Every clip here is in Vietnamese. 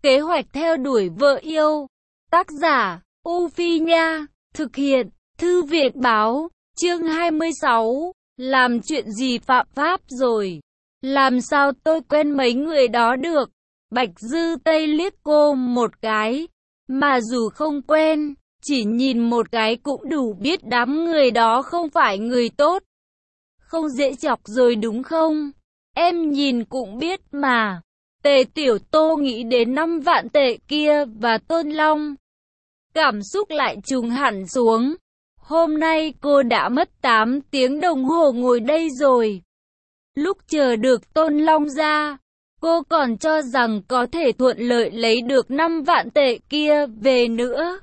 Kế hoạch theo đuổi vợ yêu. Tác giả, U Phi Nha. Thực hiện, Thư viện Báo. Chương 26. Làm chuyện gì phạm pháp rồi? Làm sao tôi quen mấy người đó được? Bạch Dư Tây liếc cô một cái. Mà dù không quen, chỉ nhìn một cái cũng đủ biết đám người đó không phải người tốt. Không dễ chọc rồi đúng không? Em nhìn cũng biết mà. Tề Tiểu Tô nghĩ đến 5 vạn tệ kia và Tôn Long. Cảm xúc lại trùng hẳn xuống. Hôm nay cô đã mất 8 tiếng đồng hồ ngồi đây rồi. Lúc chờ được Tôn Long ra, cô còn cho rằng có thể thuận lợi lấy được 5 vạn tệ kia về nữa.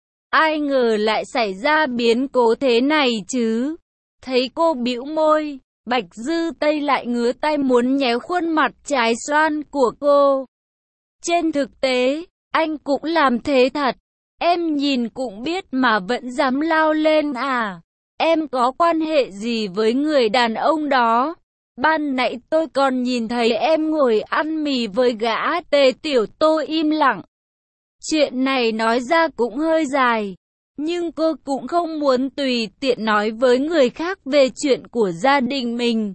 Ai ngờ lại xảy ra biến cố thế này chứ. Thấy cô bĩu môi, Bạch Dư Tây lại ngứa tay muốn nhéo khuôn mặt trái xoan của cô. Trên thực tế, anh cũng làm thế thật. Em nhìn cũng biết mà vẫn dám lao lên à. Em có quan hệ gì với người đàn ông đó? Ban nãy tôi còn nhìn thấy em ngồi ăn mì với gã. Tề Tiểu Tô im lặng. Chuyện này nói ra cũng hơi dài. Nhưng cô cũng không muốn tùy tiện nói với người khác về chuyện của gia đình mình.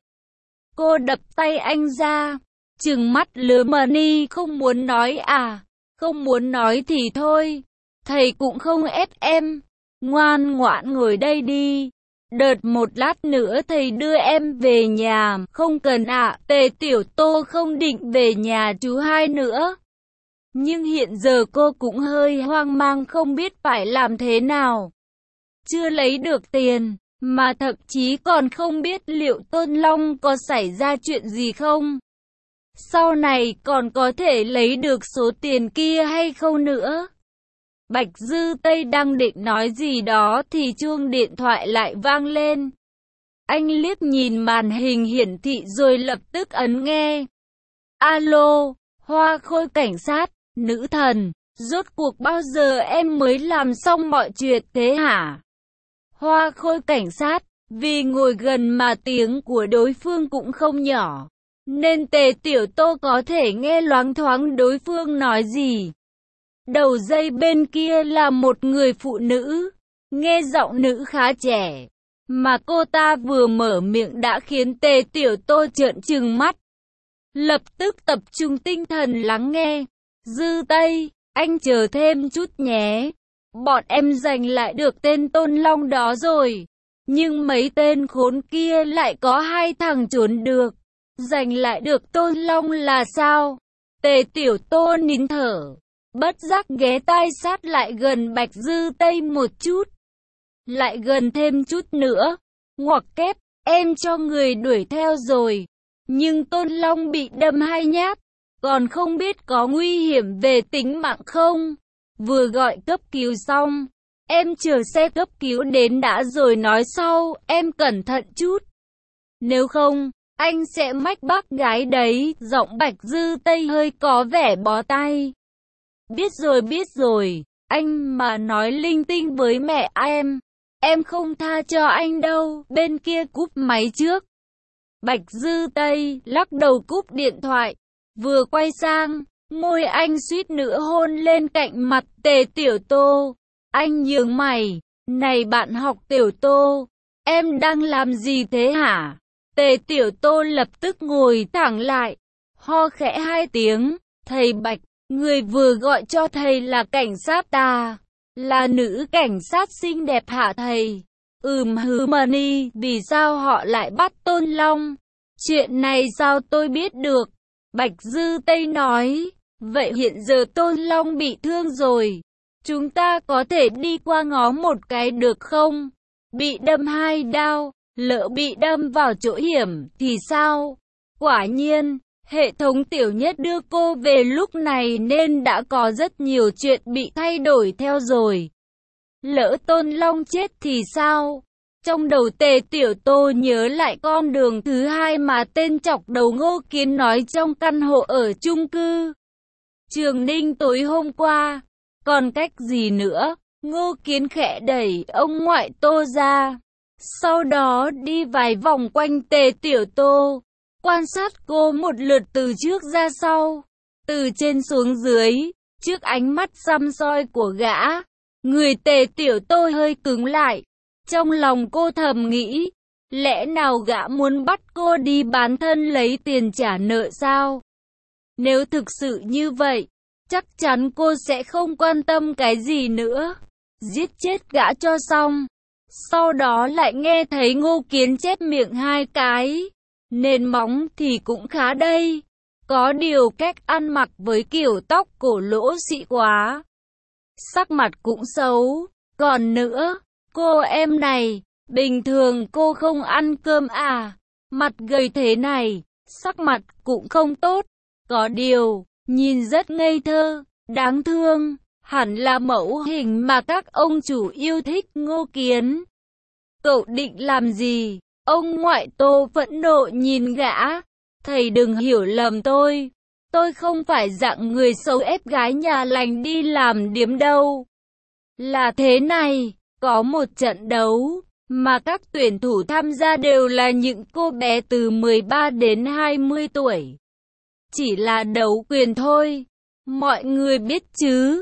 Cô đập tay anh ra, trừng mắt lứa mani. Không muốn nói à? Không muốn nói thì thôi. Thầy cũng không ép em. Ngoan ngoãn ngồi đây đi. Đợt một lát nữa thầy đưa em về nhà. Không cần ạ. Tề Tiểu Tô không định về nhà chú hai nữa. Nhưng hiện giờ cô cũng hơi hoang mang không biết phải làm thế nào. Chưa lấy được tiền, mà thậm chí còn không biết liệu Tôn Long có xảy ra chuyện gì không. Sau này còn có thể lấy được số tiền kia hay không nữa. Bạch Dư Tây đang định nói gì đó thì chuông điện thoại lại vang lên. Anh liếc nhìn màn hình hiển thị rồi lập tức ấn nghe. Alo, Hoa Khôi cảnh sát. Nữ thần, rốt cuộc bao giờ em mới làm xong mọi chuyện thế hả? Hoa Khôi cảnh sát, vì ngồi gần mà tiếng của đối phương cũng không nhỏ, nên Tề Tiểu Tô có thể nghe loáng thoáng đối phương nói gì. Đầu dây bên kia là một người phụ nữ, nghe giọng nữ khá trẻ, mà cô ta vừa mở miệng đã khiến Tề Tiểu Tô trợn trừng mắt. Lập tức tập trung tinh thần lắng nghe. Dư Tây, anh chờ thêm chút nhé. Bọn em giành lại được tên Tôn Long đó rồi. Nhưng mấy tên khốn kia lại có 2 thằng trốn được. Giành lại được Tôn Long là sao? Tề Tiểu Tô nín thở. Bất giác ghé tai sát lại gần Bạch Dư Tây một chút. Lại gần thêm chút nữa. Ngoặc kép, em cho người đuổi theo rồi. Nhưng Tôn Long bị đâm 2 nhát. Còn không biết có nguy hiểm về tính mạng không? Vừa gọi cấp cứu xong, em chờ xe cấp cứu đến đã rồi nói sau, em cẩn thận chút. Nếu không, anh sẽ mách bác gái đấy. Giọng Bạch Dư Tây hơi có vẻ bó tay. Biết rồi, anh mà nói linh tinh với mẹ em không tha cho anh đâu. Bên kia cúp máy trước. Bạch Dư Tây lắc đầu cúp điện thoại. Vừa quay sang, môi anh suýt nữa hôn lên cạnh mặt Tề Tiểu Tô. Anh nhướng mày, này bạn học Tiểu Tô, em đang làm gì thế hả? Tề Tiểu Tô lập tức ngồi thẳng lại, ho khẽ 2 tiếng. Thầy Bạch, người vừa gọi cho thầy là cảnh sát à? Là nữ cảnh sát xinh đẹp hả thầy? Hứ mani, vì sao họ lại bắt Tôn Long? Chuyện này sao tôi biết được? Bạch Dư Tây nói, vậy hiện giờ Tôn Long bị thương rồi. Chúng ta có thể đi qua ngó một cái được không? Bị đâm 2 đao, lỡ bị đâm vào chỗ hiểm thì sao? Quả nhiên, hệ thống tiểu nhất đưa cô về lúc này nên đã có rất nhiều chuyện bị thay đổi theo rồi. Lỡ Tôn Long chết thì sao? Trong đầu Tề Tiểu Tô nhớ lại con đường thứ 2 mà tên chọc đầu Ngô Kiến nói trong căn hộ ở chung cư Trường Ninh tối hôm qua. Còn cách gì nữa? Ngô Kiến khẽ đẩy ông ngoại Tô ra. Sau đó đi vài vòng quanh Tề Tiểu Tô, quan sát cô một lượt từ trước ra sau. Từ trên xuống dưới, trước ánh mắt săm soi của gã, người Tề Tiểu Tô hơi cứng lại. Trong lòng cô thầm nghĩ, lẽ nào gã muốn bắt cô đi bán thân lấy tiền trả nợ sao? Nếu thực sự như vậy, chắc chắn cô sẽ không quan tâm cái gì nữa. Giết chết gã cho xong. Sau đó lại nghe thấy Ngô Kiến chép miệng hai cái. Nền móng thì cũng khá đây. Có điều cách ăn mặc với kiểu tóc cổ lỗ xị quá. Sắc mặt cũng xấu. Còn nữa, cô em này, bình thường cô không ăn cơm à? Mặt gầy thế này, sắc mặt cũng không tốt. Có điều, nhìn rất ngây thơ, đáng thương. Hẳn là mẫu hình mà các ông chủ yêu thích. Ngô Kiến, cậu định làm gì? Ông ngoại Tô phẫn nộ nhìn gã. Thầy đừng hiểu lầm tôi. Tôi không phải dạng người xấu ép gái nhà lành đi làm điếm đâu. Là thế này, có một trận đấu mà các tuyển thủ tham gia đều là những cô bé từ 13 đến 20 tuổi. Chỉ là đấu quyền thôi. Mọi người biết chứ?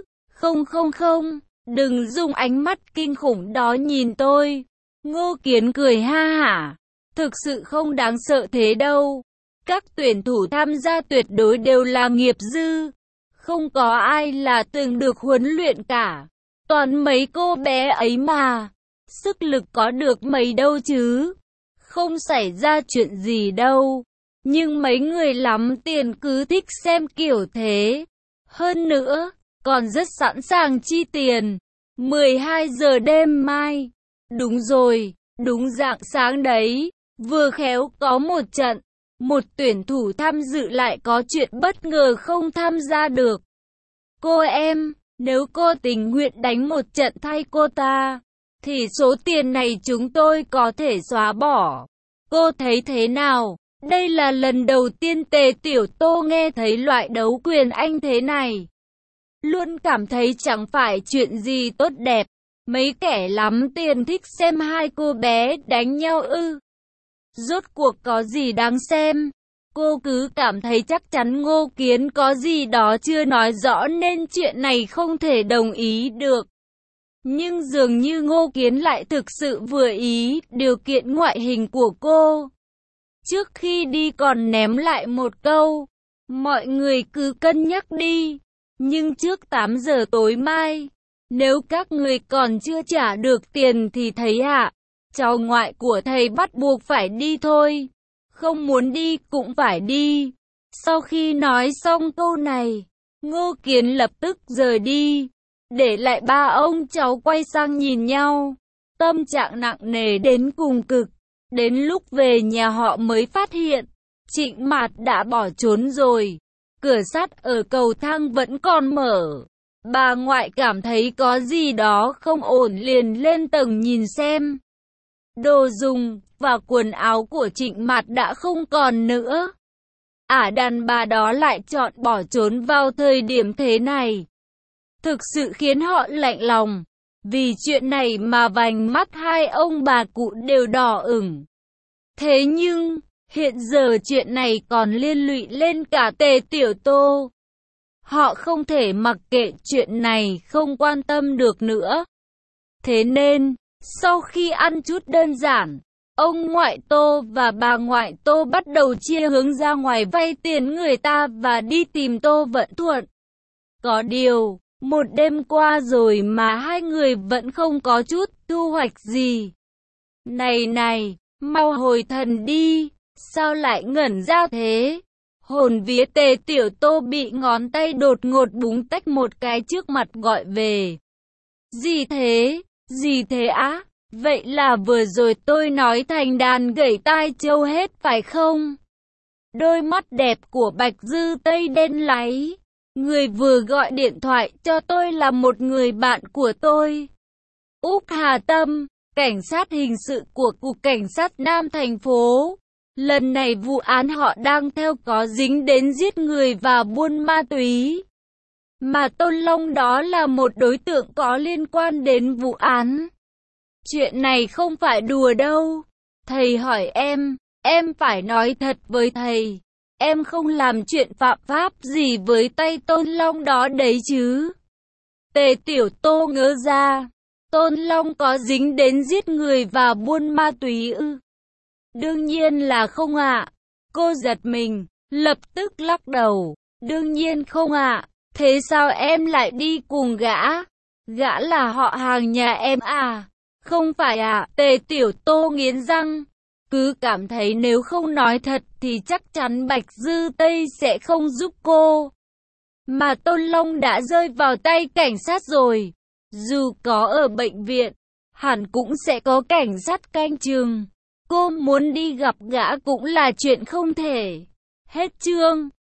Không, đừng dùng ánh mắt kinh khủng đó nhìn tôi. Ngô Kiến cười ha hả. Thực sự không đáng sợ thế đâu. Các tuyển thủ tham gia tuyệt đối đều là nghiệp dư. Không có ai là từng được huấn luyện cả. Toàn mấy cô bé ấy mà. Sức lực có được mấy đâu chứ. Không xảy ra chuyện gì đâu. Nhưng mấy người lắm tiền cứ thích xem kiểu thế. Hơn nữa, còn rất sẵn sàng chi tiền. 12 giờ đêm mai. Đúng rồi, đúng rạng sáng đấy. Vừa khéo có một trận. Một tuyển thủ tham dự lại có chuyện bất ngờ không tham gia được. Cô em, nếu cô tình nguyện đánh một trận thay cô ta, thì số tiền này chúng tôi có thể xóa bỏ. Cô thấy thế nào? Đây là lần đầu tiên Tề Tiểu Tô nghe thấy loại đấu quyền anh thế này. Luôn cảm thấy chẳng phải chuyện gì tốt đẹp. Mấy kẻ lắm tiền thích xem hai cô bé đánh nhau ư? Rốt cuộc có gì đáng xem? Cô cứ cảm thấy chắc chắn Ngô Kiến có gì đó chưa nói rõ nên chuyện này không thể đồng ý được. Nhưng dường như Ngô Kiến lại thực sự vừa ý điều kiện ngoại hình của cô. Trước khi đi còn ném lại một câu. Mọi người cứ cân nhắc đi. Nhưng trước 8 giờ tối mai, nếu các người còn chưa trả được tiền thì thầy ạ, cháu ngoại của thầy bắt buộc phải đi thôi. Không muốn đi cũng phải đi. Sau khi nói xong câu này, Ngô Kiến lập tức rời đi. Để lại ba ông cháu quay sang nhìn nhau. Tâm trạng nặng nề đến cùng cực. Đến lúc về nhà họ mới phát hiện, Trịnh Mạt đã bỏ trốn rồi. Cửa sắt ở cầu thang vẫn còn mở. Bà ngoại cảm thấy có gì đó không ổn liền lên tầng nhìn xem. Đồ dùng và quần áo của Trịnh Mạt đã không còn nữa. Đàn bà đó lại chọn bỏ trốn vào thời điểm thế này. Thực sự khiến họ lạnh lòng. Vì chuyện này mà vành mắt hai ông bà cụ đều đỏ ửng. Thế nhưng, hiện giờ chuyện này còn liên lụy lên cả Tề Tiểu Tô. Họ không thể mặc kệ chuyện này không quan tâm được nữa. Thế nên, sau khi ăn chút đơn giản, ông ngoại Tô và bà ngoại Tô bắt đầu chia hướng ra ngoài vay tiền người ta và đi tìm Tô Vận Thuận. Có điều, một đêm qua rồi mà hai người vẫn không có chút thu hoạch gì. Này, mau hồi thần đi, sao lại ngẩn ra thế? Hồn vía Tề Tiểu Tô bị ngón tay đột ngột búng tách một cái trước mặt gọi về. Gì thế? Gì thế á? Vậy là vừa rồi tôi nói thành đàn gãy tai trâu hết phải không? Đôi mắt đẹp của Bạch Dư Tây đen láy. Người vừa gọi điện thoại cho tôi là một người bạn của tôi. Úc Hà Tâm, cảnh sát hình sự của Cục Cảnh sát Nam thành phố. Lần này vụ án họ đang theo có dính đến giết người và buôn ma túy. Mà Tôn Long đó là một đối tượng có liên quan đến vụ án. Chuyện này không phải đùa đâu. Thầy hỏi em phải nói thật với thầy. Em không làm chuyện phạm pháp gì với tay Tôn Long đó đấy chứ? Tề Tiểu Tô ngớ ra. Tôn Long có dính đến giết người và buôn ma túy ư? Đương nhiên là không ạ. Cô giật mình, lập tức lắc đầu. Đương nhiên không ạ. Thế sao em lại đi cùng gã? Gã là họ hàng nhà em à? Không phải ạ. Tề Tiểu Tô nghiến răng. Cứ cảm thấy nếu không nói thật thì chắc chắn Bạch Dư Tây sẽ không giúp cô. Mà Tôn Long đã rơi vào tay cảnh sát rồi. Dù có ở bệnh viện, hẳn cũng sẽ có cảnh sát canh chừng. Cô muốn đi gặp gã cũng là chuyện không thể. Hết chương.